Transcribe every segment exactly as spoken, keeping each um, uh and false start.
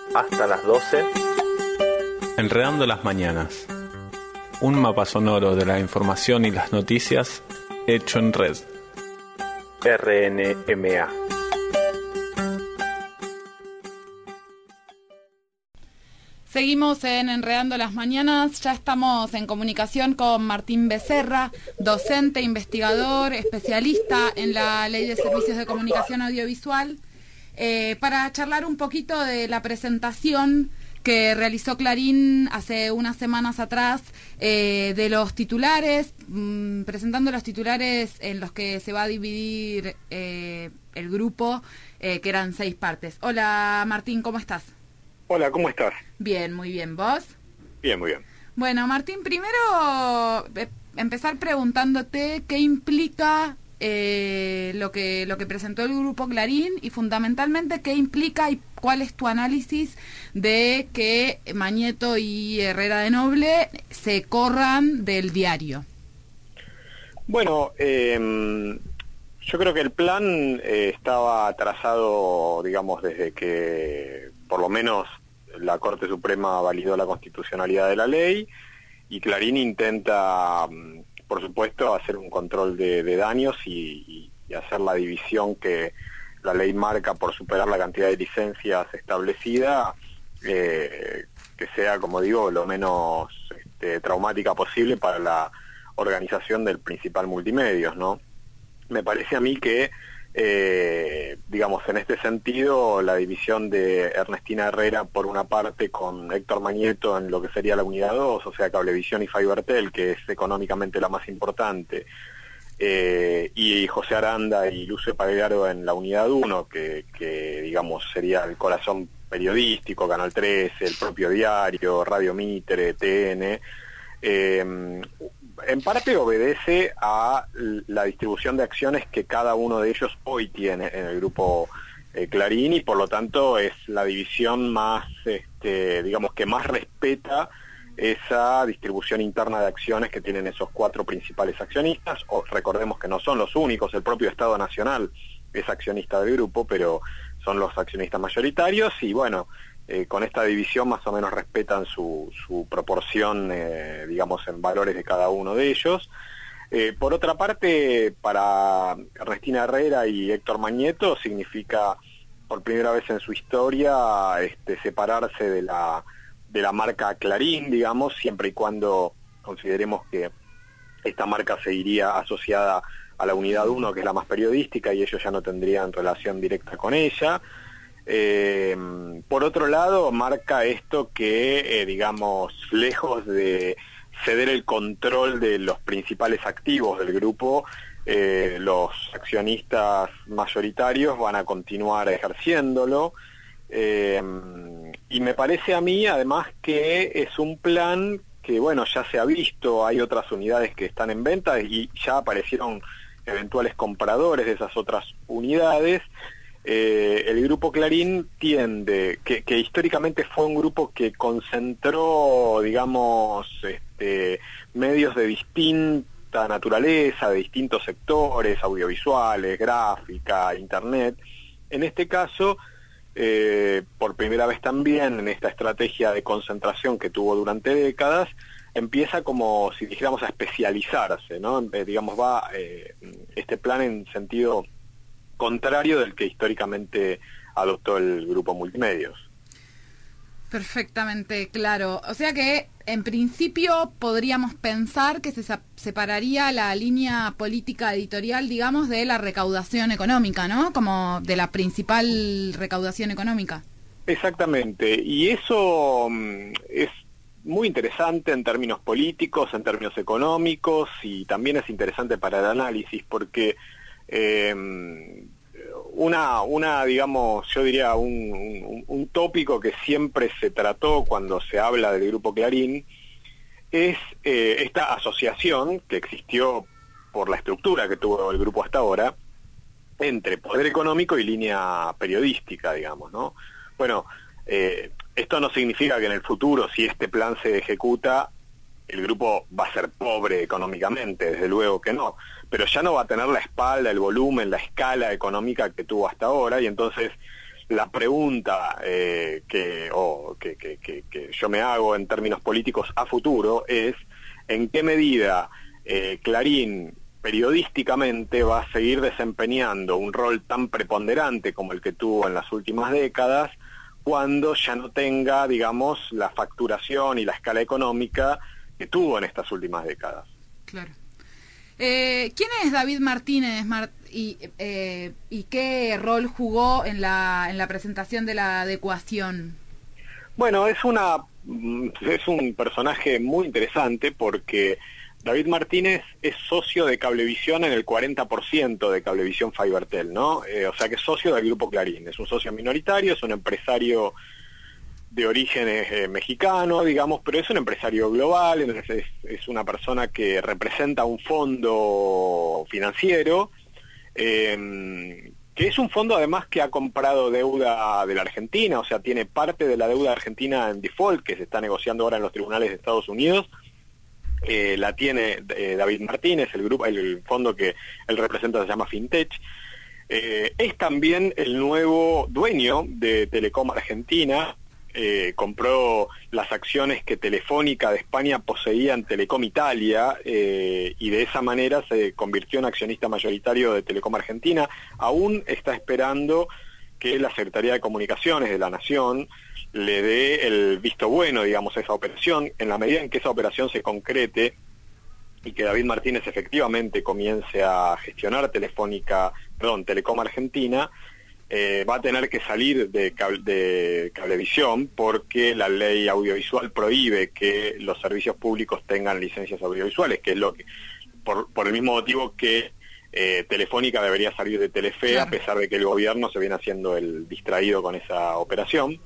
hasta las doce. Enredando las mañanas. Un mapa sonoro de la información y las noticias hecho en red. R N M A. Seguimos en Enredando las Mañanas, ya estamos en comunicación con Martín Becerra, docente, investigador, especialista en la Ley de Servicios de Comunicación Audiovisual, eh, para charlar un poquito de la presentación que realizó Clarín hace unas semanas atrás eh, de los titulares, mmm, presentando los titulares en los que se va a dividir eh, el grupo, eh, que eran seis partes. Hola Martín, ¿cómo estás? Hola, ¿cómo estás? Bien, muy bien. ¿Vos? Bien, muy bien. Bueno, Martín, primero eh, empezar preguntándote qué implica eh, lo que lo que presentó el Grupo Clarín y fundamentalmente qué implica y cuál es tu análisis de que Mañeto y Herrera de Noble se corran del diario. Bueno, eh, yo creo que el plan eh, estaba trazado, digamos, desde que por lo menos la Corte Suprema validó la constitucionalidad de la ley, y Clarín intenta, por supuesto, hacer un control de, de daños y, y hacer la división que la ley marca por superar la cantidad de licencias establecida, eh, que sea, como digo, lo menos este, traumática posible para la organización del principal multimedios, ¿no? Me parece a mí que Eh, digamos, en este sentido, la división de Ernestina Herrera por una parte con Héctor Mañeto en lo que sería la unidad dos, o sea, Cablevisión y Fibertel, que es económicamente la más importante, eh, y José Aranda y Lucio Pagliaro en la unidad uno, que, que digamos sería el corazón periodístico, Canal trece, el propio diario, Radio Mitre, T N, eh, en parte obedece a la distribución de acciones que cada uno de ellos hoy tiene en el grupo eh, Clarín, y por lo tanto es la división más, este, digamos, que más respeta esa distribución interna de acciones que tienen esos cuatro principales accionistas. O, recordemos que no son los únicos, el propio Estado Nacional es accionista del grupo, pero son los accionistas mayoritarios, y bueno, Eh, con esta división más o menos respetan su, su proporción, eh, digamos, en valores de cada uno de ellos. Eh, por otra parte, para Ernestina Herrera y Héctor Mañeto significa, por primera vez en su historia, este, separarse de la, de la marca Clarín, digamos, siempre y cuando consideremos que esta marca seguiría asociada a la unidad uno, que es la más periodística, y ellos ya no tendrían relación directa con ella. Eh, por otro lado, marca esto que, eh, digamos, lejos de ceder el control de los principales activos del grupo, eh, los accionistas mayoritarios van a continuar ejerciéndolo, eh, y me parece a mí, además, que es un plan que, bueno, ya se ha visto, hay otras unidades que están en venta y ya aparecieron eventuales compradores de esas otras unidades. Eh, el Grupo Clarín tiende, que, que históricamente fue un grupo que concentró, digamos, este, medios de distinta naturaleza, de distintos sectores, audiovisuales, gráfica, internet. En este caso, eh, por primera vez también en esta estrategia de concentración que tuvo durante décadas, empieza como si dijéramos a especializarse, ¿no? Eh, digamos, va eh, este plan en sentido contrario del que históricamente adoptó el grupo Multimedios. Perfectamente claro. O sea que, en principio, podríamos pensar que se separaría la línea política editorial, digamos, de la recaudación económica, ¿no? Como de la principal recaudación económica. Exactamente. Y eso mm, es muy interesante en términos políticos, en términos económicos, y también es interesante para el análisis, porque Eh, una, una, digamos, yo diría un, un, un tópico que siempre se trató cuando se habla del Grupo Clarín es eh, esta asociación que existió por la estructura que tuvo el grupo hasta ahora entre poder económico y línea periodística, digamos, ¿no? Bueno, eh, esto no significa que en el futuro, si este plan se ejecuta, el grupo va a ser pobre económicamente, desde luego que no, pero ya no va a tener la espalda, el volumen, la escala económica que tuvo hasta ahora, y entonces la pregunta eh, que, o que, que, que, que yo me hago en términos políticos a futuro es en qué medida eh, Clarín periodísticamente va a seguir desempeñando un rol tan preponderante como el que tuvo en las últimas décadas, cuando ya no tenga, digamos, la facturación y la escala económica que tuvo en estas últimas décadas. Claro. Eh, ¿Quién es David Martínez Mar y, eh, y qué rol jugó en la, en la presentación de la adecuación? Bueno, es una es un personaje muy interesante porque David Martínez es socio de Cablevisión en el cuarenta por ciento de Cablevisión Fibertel, ¿no? Eh, o sea que es socio del Grupo Clarín, es un socio minoritario, es un empresario de orígenes eh, mexicano, digamos, pero es un empresario global, es, es una persona que representa un fondo financiero, eh, que es un fondo además que ha comprado deuda de la Argentina, o sea, tiene parte de la deuda argentina en default, que se está negociando ahora en los tribunales de Estados Unidos. Eh, la tiene eh, David Martínez, el grupo, el fondo que él representa se llama Fintech. Eh, es también el nuevo dueño de Telecom Argentina. Eh, compró las acciones que Telefónica de España poseía en Telecom Italia eh, y de esa manera se convirtió en accionista mayoritario de Telecom Argentina. Aún está esperando que la Secretaría de Comunicaciones de la Nación le dé el visto bueno, digamos, a esa operación. En la medida en que esa operación se concrete y que David Martínez efectivamente comience a gestionar Telefónica, perdón, Telecom Argentina, eh, va a tener que salir de, cable, de Cablevisión porque la ley audiovisual prohíbe que los servicios públicos tengan licencias audiovisuales, que es lo que, por, por el mismo motivo que eh, Telefónica debería salir de Telefe, claro, a pesar de que el gobierno se viene haciendo el distraído con esa operación.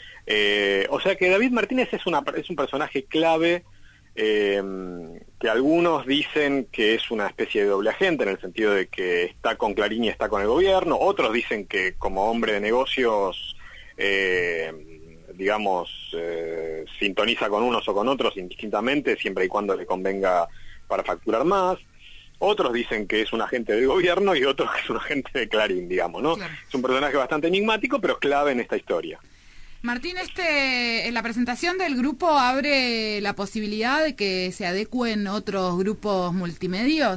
Eh, o sea que David Martínez es, una, es un personaje clave, eh, que algunos dicen que es una especie de doble agente en el sentido de que está con Clarín y está con el gobierno, otros dicen que como hombre de negocios, eh, digamos, eh, sintoniza con unos o con otros indistintamente, siempre y cuando le convenga para facturar más. Otros dicen que es un agente del gobierno y otros que es un agente de Clarín, digamos, ¿no? Claro. Es un personaje bastante enigmático, pero clave en esta historia. Martín, este, en la presentación del grupo abre la posibilidad de que se adecúen otros grupos multimedios.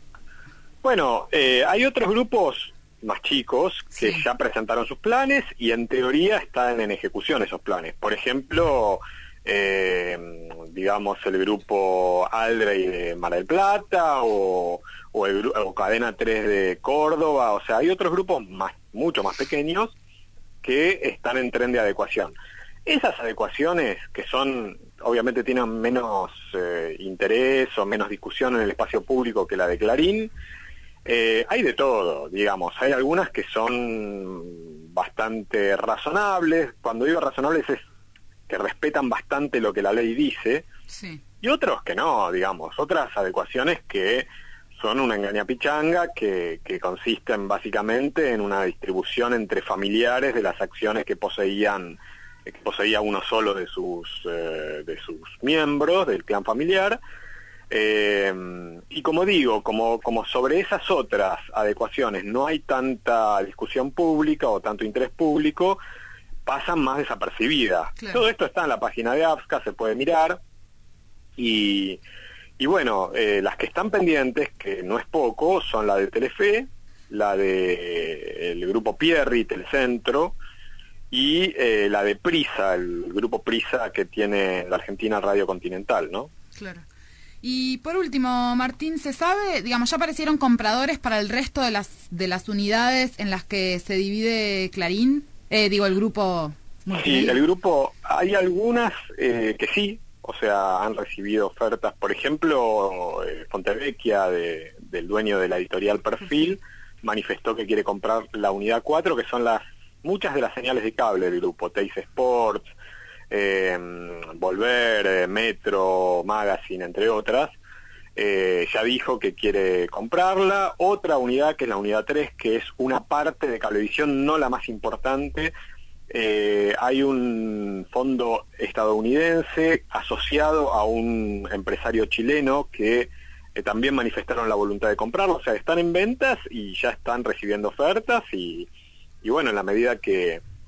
Bueno, eh, hay otros grupos más chicos que sí, ya presentaron sus planes y en teoría están en ejecución esos planes. Por ejemplo, eh, digamos el grupo Aldrey de Mar del Plata o, o, el, o Cadena tres de Córdoba. O sea, hay otros grupos más, mucho más pequeños que están en tren de adecuación. Esas adecuaciones, que son, obviamente tienen menos eh, interés o menos discusión en el espacio público que la de Clarín, eh, hay de todo, digamos. Hay algunas que son bastante razonables. Cuando digo razonables es que respetan bastante lo que la ley dice, sí, y otros que no, digamos. Otras adecuaciones que son una engañapichanga que, que consisten básicamente en una distribución entre familiares de las acciones que poseían que poseía uno solo de sus eh, de sus miembros del clan familiar, eh, y como digo, como, como sobre esas otras adecuaciones no hay tanta discusión pública o tanto interés público, pasan más desapercibidas. Claro. Todo esto está en la página de AFSCA, se puede mirar, y Y bueno, eh, las que están pendientes, que no es poco, son la de Telefe, la de el grupo Pierri, Telecentro, y eh, la de Prisa, el grupo Prisa que tiene la Argentina Radio Continental, ¿no? Claro. Y por último, Martín, ¿se sabe, digamos, ya aparecieron compradores para el resto de las de las unidades en las que se divide Clarín? Eh, digo, el grupo multimedia. Sí, el grupo, hay algunas eh, que sí, o sea, han recibido ofertas. Por ejemplo, eh, Fontevecchia, de, del dueño de la editorial Perfil, manifestó que quiere comprar la unidad cuatro, que son las muchas de las señales de cable del grupo, Teis Sports, eh, Volver, eh, Metro, Magazine, entre otras. Eh, ya dijo que quiere comprarla. Otra unidad, que es la unidad tres, que es una parte de Cablevisión, no la más importante. Eh, hay un fondo estadounidense asociado a un empresario chileno que eh, también manifestaron la voluntad de comprarlo. O sea, están en ventas y ya están recibiendo ofertas y, y bueno, en la medida que,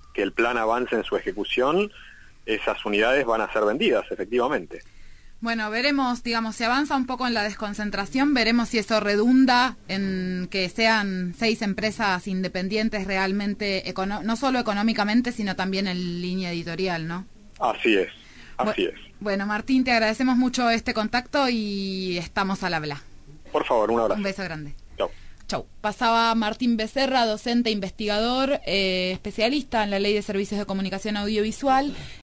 que el plan avance en su ejecución, esas unidades van a ser vendidas, efectivamente. Bueno, veremos, digamos, si avanza un poco en la desconcentración, veremos si eso redunda en que sean seis empresas independientes realmente, econo- no solo económicamente, sino también en línea editorial, ¿no? Así es, así Bu- es. Bueno, Martín, te agradecemos mucho este contacto y estamos al habla. Por favor, un abrazo. Un beso grande. Chau. Chau. Pasaba Martín Becerra, docente, investigador, eh, especialista en la Ley de Servicios de Comunicación Audiovisual.